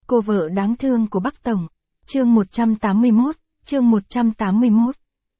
Cô vợ đáng thương của Bắc Tổng. Chương 181, chương 181.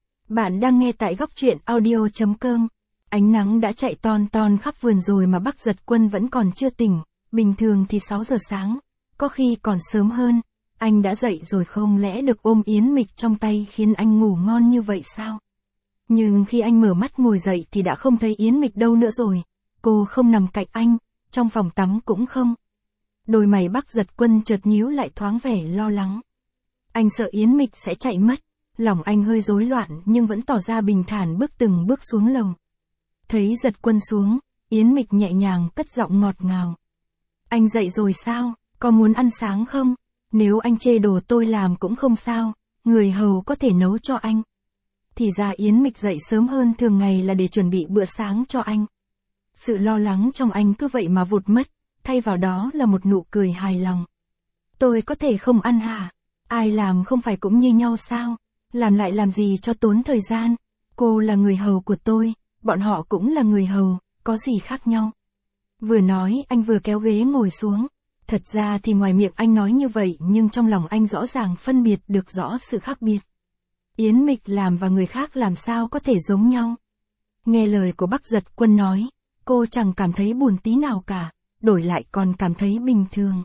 Bạn đang nghe tại góc truyện audio.com. Ánh nắng đã chạy ton ton khắp vườn rồi mà Bắc Giật Quân vẫn còn chưa tỉnh. Bình thường thì 6 giờ sáng, có khi còn sớm hơn. Anh đã dậy rồi, không lẽ được ôm Yến Mịch trong tay khiến anh ngủ ngon như vậy sao? Nhưng khi anh mở mắt ngồi dậy thì đã không thấy Yến Mịch đâu nữa rồi. Cô không nằm cạnh anh, trong phòng tắm cũng không. Đôi mày Bắc Giật Quân chợt nhíu lại, thoáng vẻ lo lắng. Anh sợ Yến Mịch sẽ chạy mất. Lòng anh hơi rối loạn nhưng vẫn tỏ ra bình thản, bước từng bước xuống lầu. Thấy Giật Quân xuống, Yến Mịch nhẹ nhàng cất giọng ngọt ngào. Anh dậy rồi sao? Có muốn ăn sáng không? Nếu anh chê đồ tôi làm cũng không sao, người hầu có thể nấu cho anh. Thì ra Yến Mịch dậy sớm hơn thường ngày là để chuẩn bị bữa sáng cho anh. Sự lo lắng trong anh cứ vậy mà vụt mất, thay vào đó là một nụ cười hài lòng. Tôi có thể không ăn hả? Ai làm không phải cũng như nhau sao? Làm lại làm gì cho tốn thời gian? Cô là người hầu của tôi, bọn họ cũng là người hầu, có gì khác nhau? Vừa nói anh vừa kéo ghế ngồi xuống. Thật ra thì ngoài miệng anh nói như vậy nhưng trong lòng anh rõ ràng phân biệt được rõ sự khác biệt. Yến Mịch làm và người khác làm sao có thể giống nhau? Nghe lời của Bắc Giật Quân nói, cô chẳng cảm thấy buồn tí nào cả, đổi lại còn cảm thấy bình thường.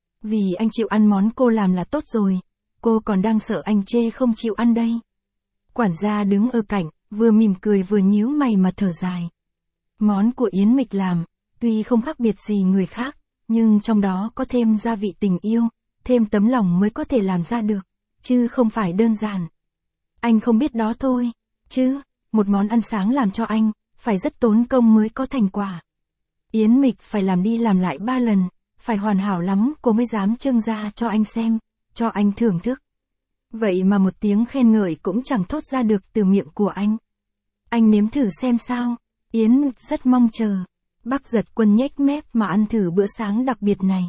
Vì anh chịu ăn món cô làm là tốt rồi, cô còn đang sợ anh chê không chịu ăn đây. Quản gia đứng ở cạnh, vừa mỉm cười vừa nhíu mày mà thở dài. Món của Yến Mịch làm, tuy không khác biệt gì người khác, nhưng trong đó có thêm gia vị tình yêu, thêm tấm lòng mới có thể làm ra được, chứ không phải đơn giản. Anh không biết đó thôi, chứ, một món ăn sáng làm cho anh, phải rất tốn công mới có thành quả. Yến Mịch phải làm đi làm lại 3 lần, phải hoàn hảo lắm cô mới dám trưng ra cho anh xem, cho anh thưởng thức. Vậy mà một tiếng khen ngợi cũng chẳng thốt ra được từ miệng của anh. Anh nếm thử xem sao, Yến Mịch rất mong chờ. Bắc Giật Quân nhếch mép mà ăn thử bữa sáng đặc biệt này.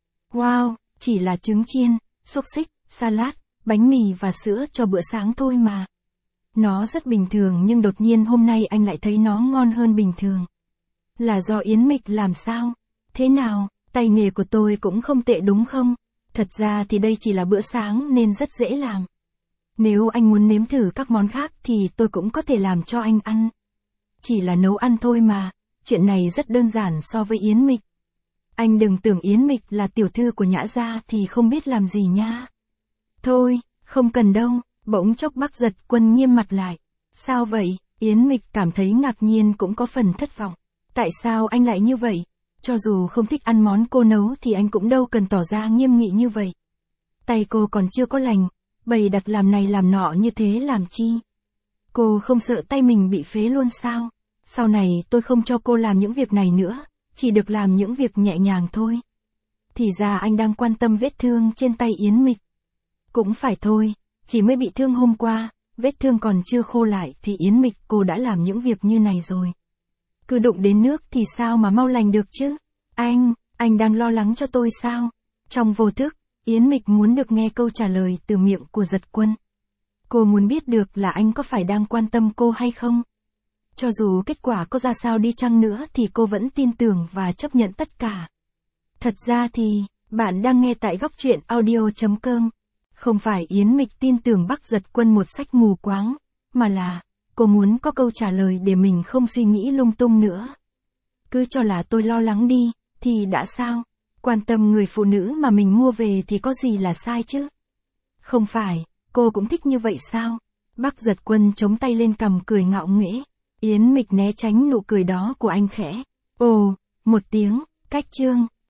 Wow, chỉ là trứng chiên, xúc xích, salad, bánh mì và sữa cho bữa sáng thôi mà. Nó rất bình thường nhưng đột nhiên hôm nay anh lại thấy nó ngon hơn bình thường. Là do Yến Mịch làm sao? Thế nào, tay nghề của tôi cũng không tệ đúng không? Thật ra thì đây chỉ là bữa sáng nên rất dễ làm. Nếu anh muốn nếm thử các món khác thì tôi cũng có thể làm cho anh ăn. Chỉ là nấu ăn thôi mà, chuyện này rất đơn giản so với Yến Mịch. Anh đừng tưởng Yến Mịch là tiểu thư của Nhã gia thì không biết làm gì nha. Thôi, không cần đâu, bỗng chốc Bắc Giật Quân nghiêm mặt lại. Sao vậy? Yến Mịch cảm thấy ngạc nhiên cũng có phần thất vọng. Tại sao anh lại như vậy? Cho dù không thích ăn món cô nấu thì anh cũng đâu cần tỏ ra nghiêm nghị như vậy. Tay cô còn chưa có lành, bày đặt làm này làm nọ như thế làm chi? Cô không sợ tay mình bị phế luôn sao? Sau này tôi không cho cô làm những việc này nữa, chỉ được làm những việc nhẹ nhàng thôi. Thì ra anh đang quan tâm vết thương trên tay Yến Mịch. Cũng phải thôi, chỉ mới bị thương hôm qua, vết thương còn chưa khô lại thì Yến Mịch cô đã làm những việc như này rồi. Cứ đụng đến nước thì sao mà mau lành được chứ? Anh đang lo lắng cho tôi sao? Trong vô thức, Yến Mịch muốn được nghe câu trả lời từ miệng của Giật Quân. Cô muốn biết được là anh có phải đang quan tâm cô hay không? Cho dù kết quả có ra sao đi chăng nữa thì cô vẫn tin tưởng và chấp nhận tất cả. Thật ra thì, bạn đang nghe tại góc truyện audio.com. Không phải Yến Mịch tin tưởng Bắc Giật Quân một sách mù quáng, mà là, cô muốn có câu trả lời để mình không suy nghĩ lung tung nữa. Cứ cho là tôi lo lắng đi, thì đã sao? Quan tâm người phụ nữ mà mình mua về thì có gì là sai chứ? Không phải, cô cũng thích như vậy sao? Bắc Giật Quân chống tay lên cằm cười ngạo nghễ. Yến Mịch né tránh nụ cười đó của anh khẽ. Ồ, một tiếng, cách chương.